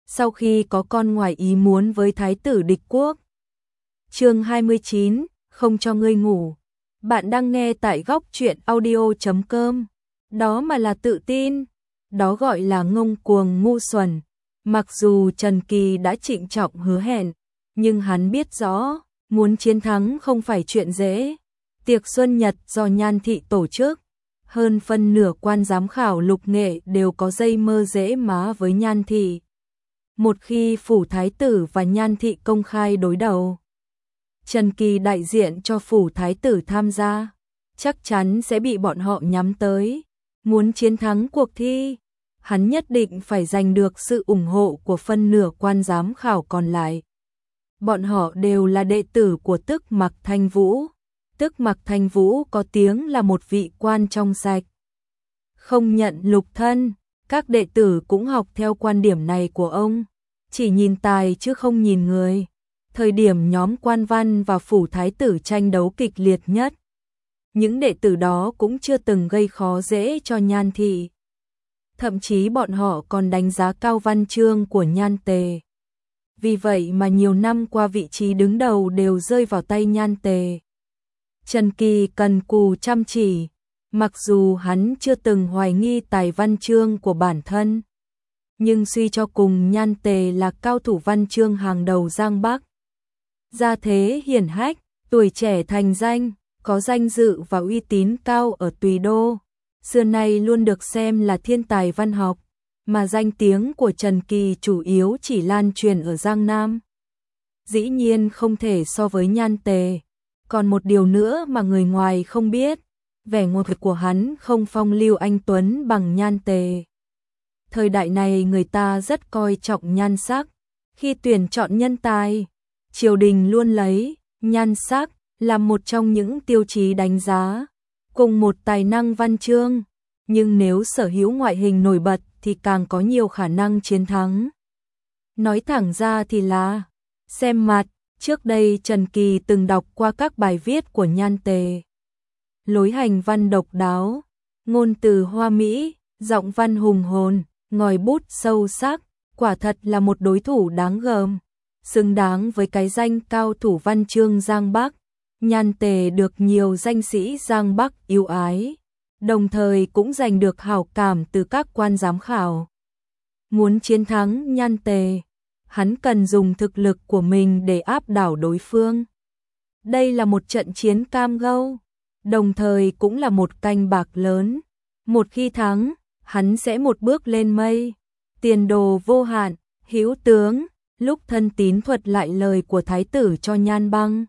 sau khi có con ngoài ý muốn với thái tử địch quốc. Chương 29, không cho ngươi ngủ. Bạn đang nghe tại góc truyện audio.com. Đó mà là tự tin, đó gọi là ngông cuồng ngu xuẩn. Mặc dù Trần Kỳ đã trịnh trọng hứa hẹn, nhưng hắn biết rõ, muốn chiến thắng không phải chuyện dễ. Tiệc Xuân Nhật do Nhan Thị tổ chức, hơn phân nửa quan giám khảo lục nghệ đều có dây mơ dễ má với Nhan Thị. Một khi phủ thái tử và Nhan Thị công khai đối đầu, Trần Kỳ đại diện cho phủ thái tử tham gia, chắc chắn sẽ bị bọn họ nhắm tới. Muốn chiến thắng cuộc thi, hắn nhất định phải giành được sự ủng hộ của phân nửa quan giám khảo còn lại. Bọn họ đều là đệ tử của Tức Mặc Thanh Vũ. Tức Mặc Thanh Vũ có tiếng là một vị quan trong sạch, không nhận lục thân. Các đệ tử cũng học theo quan điểm này của ông, chỉ nhìn tài chứ không nhìn người. Thời điểm nhóm quan văn và phủ thái tử tranh đấu kịch liệt nhất, những đệ tử đó cũng chưa từng gây khó dễ cho Nhan Thị. Thậm chí bọn họ còn đánh giá cao văn chương của Nhan Tề. Vì vậy mà nhiều năm qua vị trí đứng đầu đều rơi vào tay Nhan Tề. Trần Kỳ cần cù chăm chỉ, mặc dù hắn chưa từng hoài nghi tài văn chương của bản thân, nhưng suy cho cùng Nhan Tề là cao thủ văn chương hàng đầu Giang Bắc. Gia thế hiển hách, tuổi trẻ thành danh, có danh dự và uy tín cao ở Tùy Đô, xưa nay luôn được xem là thiên tài văn học, mà danh tiếng của Trần Kỳ chủ yếu chỉ lan truyền ở Giang Nam. Dĩ nhiên không thể so với Nhan Tề. Còn một điều nữa mà người ngoài không biết, vẻ ngoài của hắn không phong lưu anh tuấn bằng Nhan Tề. Thời đại này người ta rất coi trọng nhan sắc, khi tuyển chọn nhân tài, triều đình luôn lấy nhan sắc làm một trong những tiêu chí đánh giá. Cùng một tài năng văn chương, nhưng nếu sở hữu ngoại hình nổi bật thì càng có nhiều khả năng chiến thắng. Nói thẳng ra thì là xem mặt. Trước đây Trần Kỳ từng đọc qua các bài viết của Nhan Tề. Lối hành văn độc đáo, ngôn từ hoa mỹ, giọng văn hùng hồn, ngòi bút sâu sắc, quả thật là một đối thủ đáng gờm, xứng đáng với cái danh cao thủ văn chương Giang Bắc. Nhan Tề được nhiều danh sĩ Giang Bắc yêu ái, đồng thời cũng giành được hảo cảm từ các quan giám khảo. Muốn chiến thắng Nhan Tề, hắn cần dùng thực lực của mình để áp đảo đối phương. Đây là một trận chiến cam go, đồng thời cũng là một canh bạc lớn. Một khi thắng, hắn sẽ một bước lên mây, tiền đồ vô hạn. Hữu tướng, lúc Thân Tín thuật lại lời của thái tử cho Nhan Băng,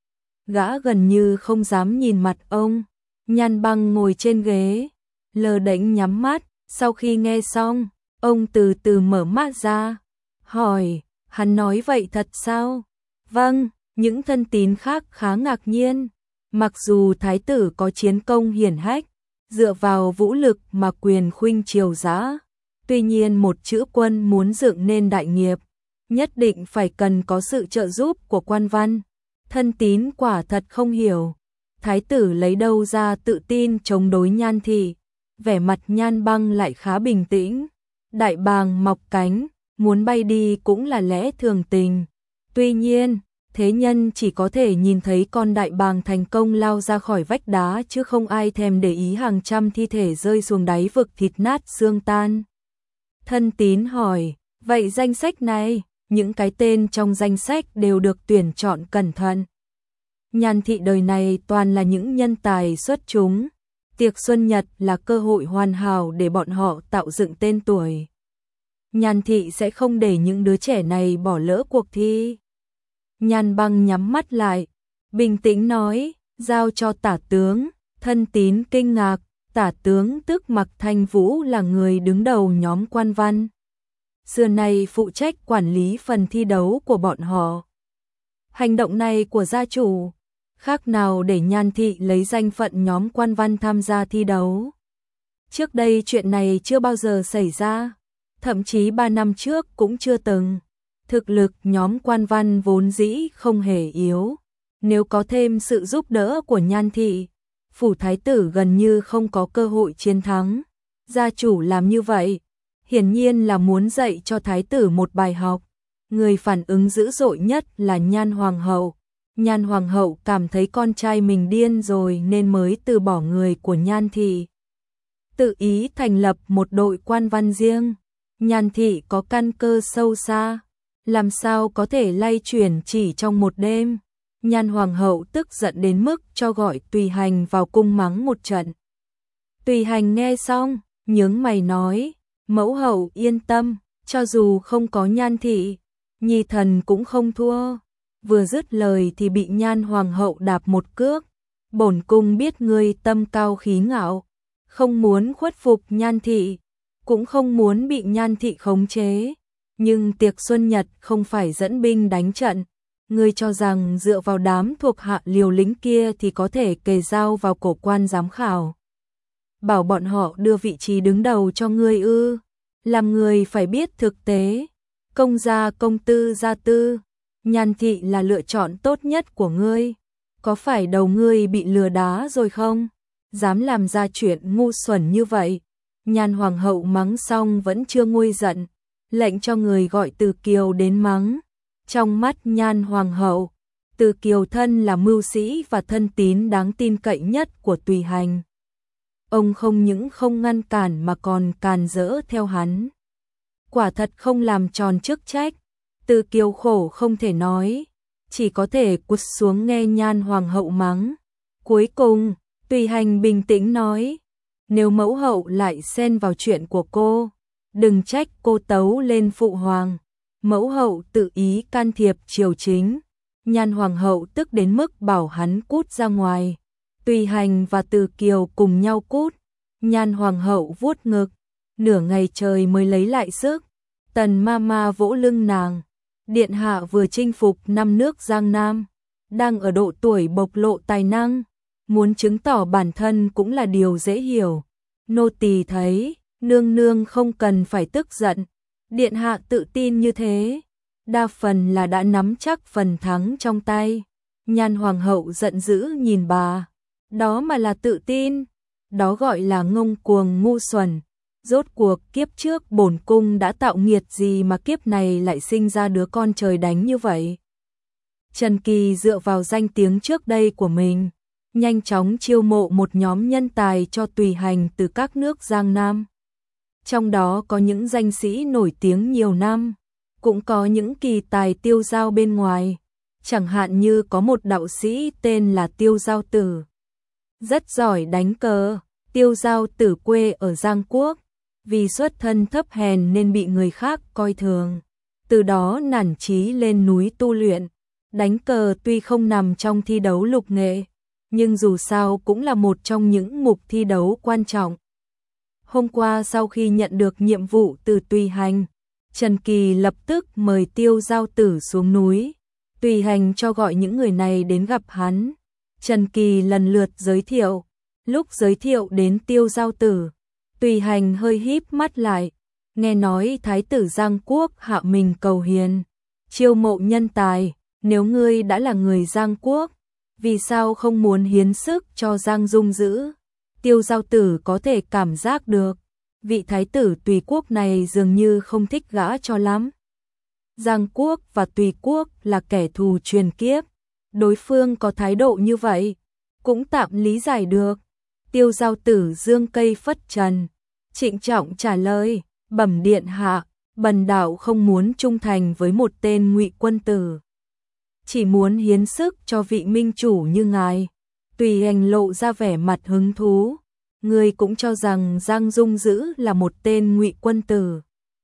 gã gần như không dám nhìn mặt ông. Nhan Băng ngồi trên ghế, lờ đễnh nhắm mắt. Sau khi nghe xong, ông từ từ mở mắt ra, hỏi, hắn nói vậy thật sao? Vâng. Những thân tín khác khá ngạc nhiên. Mặc dù thái tử có chiến công hiển hách, dựa vào vũ lực mà quyền khuynh triều dã, tuy nhiên một chữ quân muốn dựng nên đại nghiệp, nhất định phải cần có sự trợ giúp của quan văn. Thân tín quả thật không hiểu, thái tử lấy đâu ra tự tin chống đối Nhan Thị. Vẻ mặt Nhan Băng lại khá bình tĩnh. Đại bàng mọc cánh, muốn bay đi cũng là lẽ thường tình. Tuy nhiên, thế nhân chỉ có thể nhìn thấy con đại bàng thành công lao ra khỏi vách đá chứ không ai thèm để ý hàng trăm thi thể rơi xuống đáy vực thịt nát xương tan. Thân tín hỏi, vậy danh sách này, những cái tên trong danh sách đều được tuyển chọn cẩn thận. Nhan Thị đời này toàn là những nhân tài xuất chúng. Tiệc Xuân Nhật là cơ hội hoàn hảo để bọn họ tạo dựng tên tuổi. Nhan Thị sẽ không để những đứa trẻ này bỏ lỡ cuộc thi. Nhan Băng nhắm mắt lại, bình tĩnh nói, giao cho tả tướng. Thân tín kinh ngạc, tả tướng Tức Mặc Thanh Vũ là người đứng đầu nhóm quan văn, xưa nay phụ trách quản lý phần thi đấu của bọn họ. Hành động này của gia chủ, khác nào để Nhan Thị lấy danh phận nhóm quan văn tham gia thi đấu. Trước đây chuyện này chưa bao giờ xảy ra, thậm chí 3 năm trước cũng chưa từng. Thực lực nhóm quan văn vốn dĩ không hề yếu, nếu có thêm sự giúp đỡ của Nhan Thị, phủ thái tử gần như không có cơ hội chiến thắng. Gia chủ làm như vậy, hiển nhiên là muốn dạy cho thái tử một bài học. Người phản ứng dữ dội nhất là Nhan Hoàng hậu. Nhan Hoàng hậu cảm thấy con trai mình điên rồi nên mới từ bỏ người của Nhan thị. Tự ý thành lập một đội quan văn riêng. Nhan thị có căn cơ sâu xa, làm sao có thể lay chuyển chỉ trong một đêm. Nhan Hoàng hậu tức giận đến mức cho gọi Tùy Hành vào cung mắng một trận. Tùy Hành nghe xong, nhướng mày nói, mẫu hậu yên tâm, cho dù không có Nhan thị, nhi thần cũng không thua. Vừa dứt lời thì bị Nhan Hoàng hậu đạp một cước. Bổn cung biết ngươi tâm cao khí ngạo, không muốn khuất phục Nhan thị, cũng không muốn bị Nhan thị khống chế. Nhưng tiệc xuân nhật không phải dẫn binh đánh trận. Ngươi cho rằng dựa vào đám thuộc hạ liều lĩnh kia thì có thể kề dao vào cổ quan giám khảo, bảo bọn họ đưa vị trí đứng đầu cho ngươi ư? Làm người phải biết thực tế. Công gia công tư gia tư, Nhan thị là lựa chọn tốt nhất của ngươi. Có phải đầu ngươi bị lừa đá rồi không? Dám làm ra chuyện ngu xuẩn như vậy. Nhan Hoàng hậu mắng xong vẫn chưa nguôi giận, lệnh cho người gọi Từ Kiều đến mắng. Trong mắt Nhan Hoàng hậu, Từ Kiều thân là mưu sĩ và thân tín đáng tin cậy nhất của Tùy Hành. Ông không những không ngăn cản mà còn càn rỡ theo hắn. Quả thật không làm tròn chức trách. Từ Kiều khổ không thể nói, chỉ có thể cúi xuống nghe Nhan Hoàng hậu mắng. Cuối cùng, Tùy Hành bình tĩnh nói, nếu mẫu hậu lại xen vào chuyện của cô, đừng trách cô tấu lên phụ hoàng. Mẫu hậu tự ý can thiệp triều chính. Nhan Hoàng hậu tức đến mức bảo hắn cút ra ngoài. Tùy Hành và Từ Kiều cùng nhau cút. Nhan Hoàng hậu vuốt ngực, nửa ngày trời mới lấy lại sức. Tần Mama vỗ lưng nàng. Điện hạ vừa chinh phục 5 nước Giang Nam, đang ở độ tuổi bộc lộ tài năng, muốn chứng tỏ bản thân cũng là điều dễ hiểu. Nô tỳ thấy, nương nương không cần phải tức giận. Điện hạ tự tin như thế, đa phần là đã nắm chắc phần thắng trong tay. Nhan Hoàng hậu giận dữ nhìn bà. Đó mà là tự tin, đó gọi là ngông cuồng ngu xuẩn. Rốt cuộc kiếp trước bổn cung đã tạo nghiệt gì mà kiếp này lại sinh ra đứa con trời đánh như vậy. Trần Kỳ dựa vào danh tiếng trước đây của mình, nhanh chóng chiêu mộ một nhóm nhân tài cho Tùy Hành từ các nước Giang Nam. Trong đó có những danh sĩ nổi tiếng nhiều năm, cũng có những kỳ tài tiêu dao bên ngoài. Chẳng hạn như có một đạo sĩ tên là Tiêu Giao Tử, rất giỏi đánh cờ. Tiêu Giao Tử quê ở Giang Quốc, vì xuất thân thấp hèn nên bị người khác coi thường. Từ đó nản chí lên núi tu luyện. Đánh cờ tuy không nằm trong thi đấu lục nghệ, nhưng dù sao cũng là một trong những mục thi đấu quan trọng. Hôm qua sau khi nhận được nhiệm vụ từ Tùy Hành, Trần Kỳ lập tức mời Tiêu Giao Tử xuống núi. Tùy Hành cho gọi những người này đến gặp hắn. Trần Kỳ lần lượt giới thiệu. Lúc giới thiệu đến Tiêu Giao Tử, Tùy Hành hơi híp mắt lại. Nghe nói thái tử Giang Quốc hạ mình cầu hiền, chiêu mộ nhân tài. Nếu ngươi đã là người Giang Quốc, vì sao không muốn hiến sức cho Giang Dung giữ? Tiêu Giao Tử có thể cảm giác được, vị thái tử Tùy Quốc này dường như không thích gã cho lắm. Giang Quốc và Tùy Quốc là kẻ thù truyền kiếp, đối phương có thái độ như vậy, cũng tạm lý giải được. Tiêu Giao Tử dương cây phất trần, trịnh trọng trả lời, bẩm điện hạ, bần đạo không muốn trung thành với một tên ngụy quân tử, chỉ muốn hiến sức cho vị minh chủ như ngài. Tùy Hành lộ ra vẻ mặt hứng thú. Ngươi cũng cho rằng Giang Dung Dữ là một tên ngụy quân tử?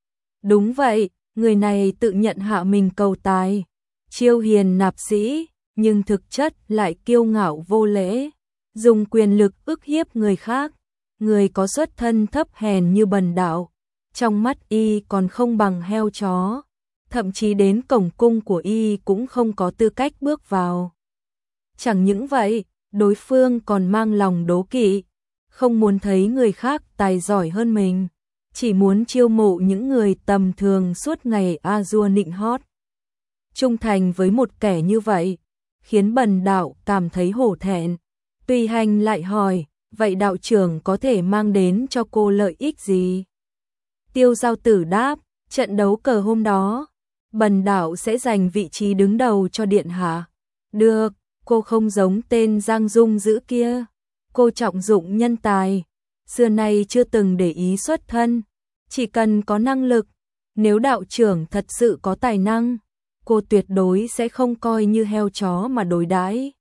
Đúng vậy, người này tự nhận hạ mình cầu tài, chiêu hiền nạp sĩ, nhưng thực chất lại kiêu ngạo vô lễ, dùng quyền lực ức hiếp người khác. Người có xuất thân thấp hèn như bần đạo, trong mắt y còn không bằng heo chó, thậm chí đến cổng cung của y cũng không có tư cách bước vào. Chẳng những vậy, đối phương còn mang lòng đố kỵ, không muốn thấy người khác tài giỏi hơn mình, chỉ muốn chiêu mộ những người tầm thường suốt ngày a dua nịnh hót. Trung thành với một kẻ như vậy, khiến bần đạo cảm thấy hổ thẹn. Tùy Hành lại hỏi, vậy đạo trưởng có thể mang đến cho cô lợi ích gì? Tiêu Giao Tử đáp, trận đấu cờ hôm đó, Bần đạo sẽ giành vị trí đứng đầu cho điện hạ. Được, cô không giống tên Giang Dung dữ kia. Cô trọng dụng nhân tài, xưa nay chưa từng để ý xuất thân, chỉ cần có năng lực. Nếu đạo trưởng thật sự có tài năng, cô tuyệt đối sẽ không coi như heo chó mà đối đãi.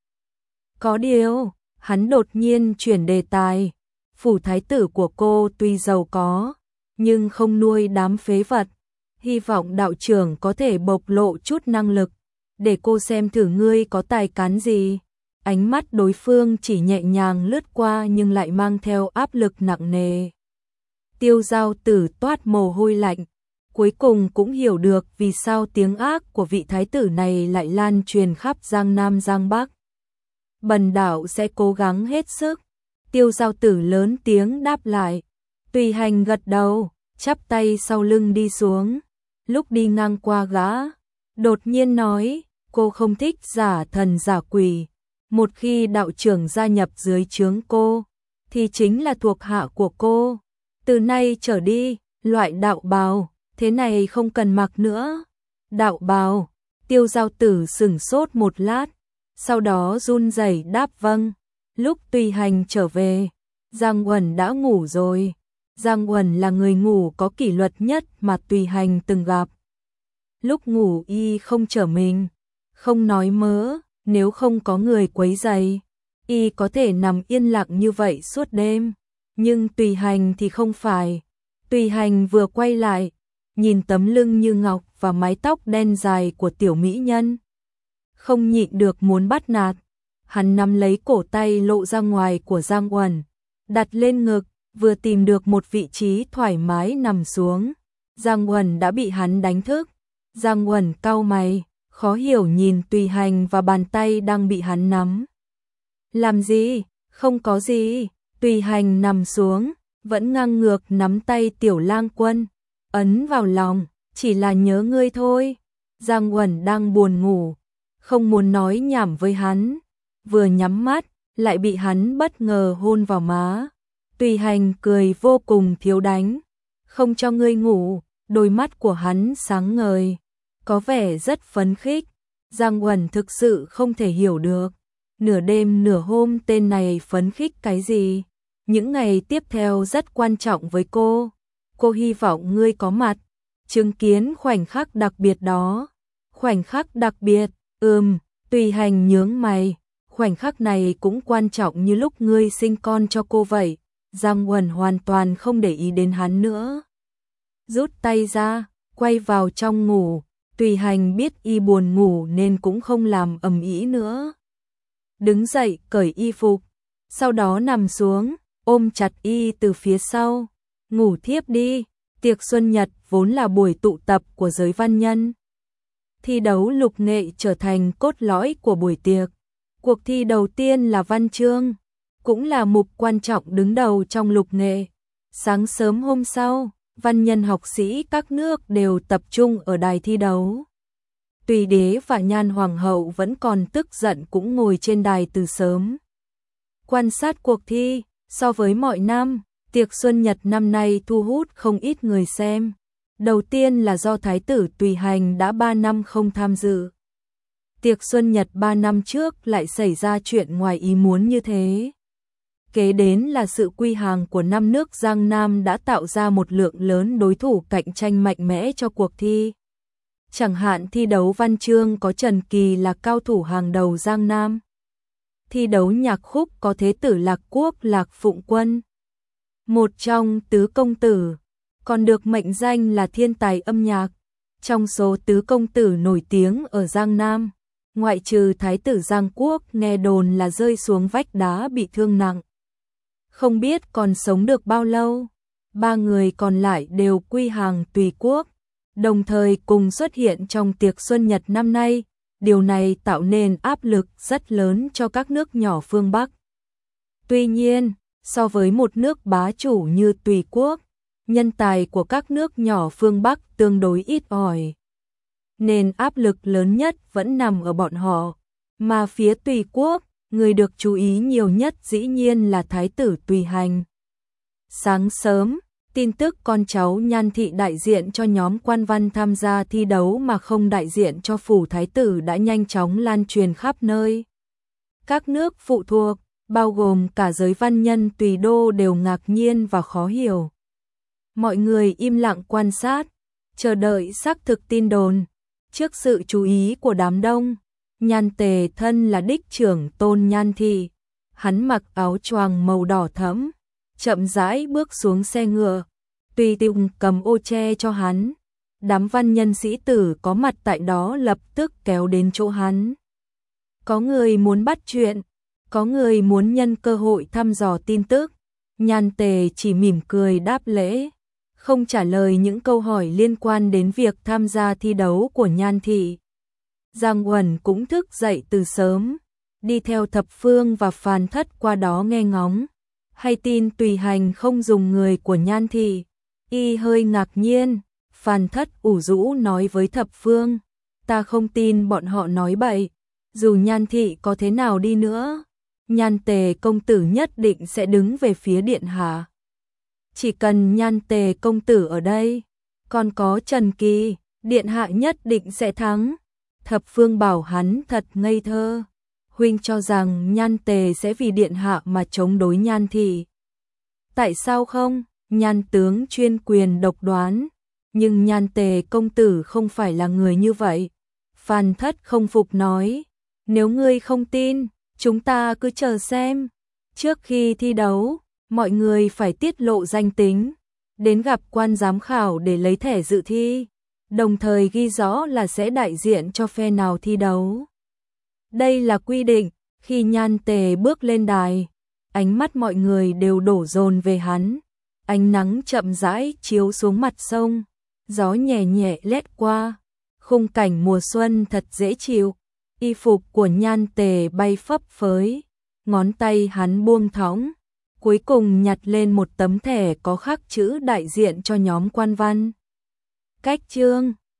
Có điều, hắn đột nhiên chuyển đề tài, phủ thái tử của cô tuy giàu có, nhưng không nuôi đám phế vật. Hy vọng đạo trưởng có thể bộc lộ chút năng lực, để cô xem thử ngươi có tài cán gì. Ánh mắt đối phương chỉ nhẹ nhàng lướt qua nhưng lại mang theo áp lực nặng nề. Tiêu Giao Tử toát mồ hôi lạnh, cuối cùng cũng hiểu được vì sao tiếng ác của vị thái tử này lại lan truyền khắp Giang Nam Giang Bắc. Bần đạo sẽ cố gắng hết sức. Tiêu Giao Tử lớn tiếng đáp lại. Tùy Hành gật đầu, chắp tay sau lưng đi xuống. Lúc đi ngang qua gã, đột nhiên nói, cô không thích giả thần giả quỷ. Một khi đạo trưởng gia nhập dưới trướng cô, thì chính là thuộc hạ của cô. Từ nay trở đi, loại đạo bào, thế này không cần mặc nữa. Đạo bào, Tiêu Giao Tử sửng sốt một lát, sau đó run rẩy đáp vâng. Lúc Tùy Hành trở về, Giang Uẩn đã ngủ rồi. Giang Uẩn là người ngủ có kỷ luật nhất mà Tùy Hành từng gặp. Lúc ngủ y không trở mình, không nói mớ, nếu không có người quấy rầy, y có thể nằm yên lặng như vậy suốt đêm. Nhưng Tùy Hành thì không phải. Tùy Hành vừa quay lại, nhìn tấm lưng như ngọc và mái tóc đen dài của tiểu mỹ nhân, không nhịn được muốn bắt nạt. Hắn nắm lấy cổ tay lộ ra ngoài của Giang Uẩn, đặt lên ngực, vừa tìm được một vị trí thoải mái nằm xuống. Giang Uẩn đã bị hắn đánh thức. Giang Uẩn cau mày, khó hiểu nhìn Tùy Hành và bàn tay đang bị hắn nắm. Làm gì? Không có gì. Tùy Hành nằm xuống, vẫn ngang ngược nắm tay Tiểu Lang Quân, ấn vào lòng, chỉ là nhớ ngươi thôi. Giang Uẩn đang buồn ngủ, không muốn nói nhảm với hắn, vừa nhắm mắt, lại bị hắn bất ngờ hôn vào má. Tùy Hành cười vô cùng thiếu đánh, không cho ngươi ngủ. Đôi mắt của hắn sáng ngời, có vẻ rất phấn khích. Giang Uẩn thực sự không thể hiểu được, nửa đêm nửa hôm tên này phấn khích cái gì. Những ngày tiếp theo rất quan trọng với cô hy vọng ngươi có mặt, chứng kiến khoảnh khắc đặc biệt đó. Khoảnh khắc đặc biệt, Tùy Hành nhướng mày, khoảnh khắc này cũng quan trọng như lúc ngươi sinh con cho cô vậy. Giang Uẩn hoàn toàn không để ý đến hắn nữa, rút tay ra, quay vào trong ngủ. Tùy Hành biết y buồn ngủ nên cũng không làm ầm ĩ nữa. Đứng dậy cởi y phục, sau đó nằm xuống, ôm chặt y từ phía sau. Ngủ thiếp đi. Tiệc Xuân Nhật vốn là buổi tụ tập của giới văn nhân. Thi đấu lục nghệ trở thành cốt lõi của buổi tiệc. Cuộc thi đầu tiên là văn chương, cũng là mục quan trọng đứng đầu trong lục nghệ. Sáng sớm hôm sau, văn nhân học sĩ các nước đều tập trung ở đài thi đấu. Tùy đế và Nhan Hoàng hậu vẫn còn tức giận cũng ngồi trên đài từ sớm, quan sát cuộc thi. So với mọi năm, tiệc Xuân Nhật năm nay thu hút không ít người xem. Đầu tiên là do Thái tử Tùy Hành đã 3 năm không tham dự. Tiệc Xuân Nhật 3 năm trước lại xảy ra chuyện ngoài ý muốn như thế. Kế đến là sự quy hàng của 5 nước Giang Nam đã tạo ra một lượng lớn đối thủ cạnh tranh mạnh mẽ cho cuộc thi. Chẳng hạn thi đấu văn chương có Trần Kỳ là cao thủ hàng đầu Giang Nam. Thi đấu nhạc khúc có Thế tử Lạc Quốc Lạc Phụng Quân, một trong tứ công tử, còn được mệnh danh là thiên tài âm nhạc. Trong số tứ công tử nổi tiếng ở Giang Nam, ngoại trừ Thái tử Giang Quốc nghe đồn là rơi xuống vách đá bị thương nặng, không biết còn sống được bao lâu. 3 người còn lại đều quy hàng Tùy quốc, đồng thời cùng xuất hiện trong tiệc Xuân Nhật năm nay. Điều này tạo nên áp lực rất lớn cho các nước nhỏ phương Bắc. Tuy nhiên, so với một nước bá chủ như Tùy quốc, nhân tài của các nước nhỏ phương Bắc tương đối ít ỏi, nên áp lực lớn nhất vẫn nằm ở bọn họ. Mà phía Tùy quốc, người được chú ý nhiều nhất dĩ nhiên là Thái tử Tùy Hành. Sáng sớm, Tin tức con cháu Nhan thị đại diện cho nhóm quan văn tham gia thi đấu mà không đại diện cho phủ thái tử đã nhanh chóng lan truyền khắp nơi. Các nước phụ thuộc, bao gồm cả giới văn nhân tùy đô đều ngạc nhiên và khó hiểu. Mọi người im lặng quan sát, chờ đợi xác thực tin đồn. Trước sự chú ý của đám đông, Nhan Tề thân là đích trưởng tôn Nhan thị. Hắn mặc áo choàng màu đỏ thẫm, chậm rãi bước xuống xe ngựa. Tùy Tùng cầm ô che cho hắn. Đám văn nhân sĩ tử có mặt tại đó lập tức kéo đến chỗ hắn. Có người muốn bắt chuyện, có người muốn nhân cơ hội thăm dò tin tức. Nhan Tề chỉ mỉm cười đáp lễ, không trả lời những câu hỏi liên quan đến việc tham gia thi đấu của Nhan thị. Giang Uẩn cũng thức dậy từ sớm, đi theo Thập Phương và Phàn Thất qua đó nghe ngóng. Hay tin Tùy Hành không dùng người của Nhan thị, y hơi ngạc nhiên. Phàn Thất ủ rũ nói với Thập Phương, ta không tin bọn họ nói bậy, dù Nhan thị có thế nào đi nữa, Nhan Tề công tử nhất định sẽ đứng về phía điện hạ. Chỉ cần Nhan Tề công tử ở đây, còn có Trần Kỳ, điện hạ nhất định sẽ thắng. Thập Phương bảo hắn thật ngây thơ, huynh cho rằng Nhan Tề sẽ vì điện hạ mà chống đối Nhan thị. Tại sao không? Nhan tướng chuyên quyền độc đoán, nhưng Nhan Tề công tử không phải là người như vậy. Phàn Thất không phục nói, nếu ngươi không tin, chúng ta cứ chờ xem. Trước khi thi đấu, mọi người phải tiết lộ danh tính, đến gặp quan giám khảo để lấy thẻ dự thi, đồng thời ghi rõ là sẽ đại diện cho phe nào thi đấu. Đây là quy định. Khi Nhan Tề bước lên đài, ánh mắt mọi người đều đổ dồn về hắn. Ánh nắng chậm rãi chiếu xuống mặt sông, gió nhẹ nhẹ lét qua, khung cảnh mùa xuân thật dễ chịu. Y phục của Nhan Tề bay phấp phới, ngón tay hắn buông thõng, cuối cùng nhặt lên một tấm thẻ có khắc chữ đại diện cho nhóm quan văn. Cách chương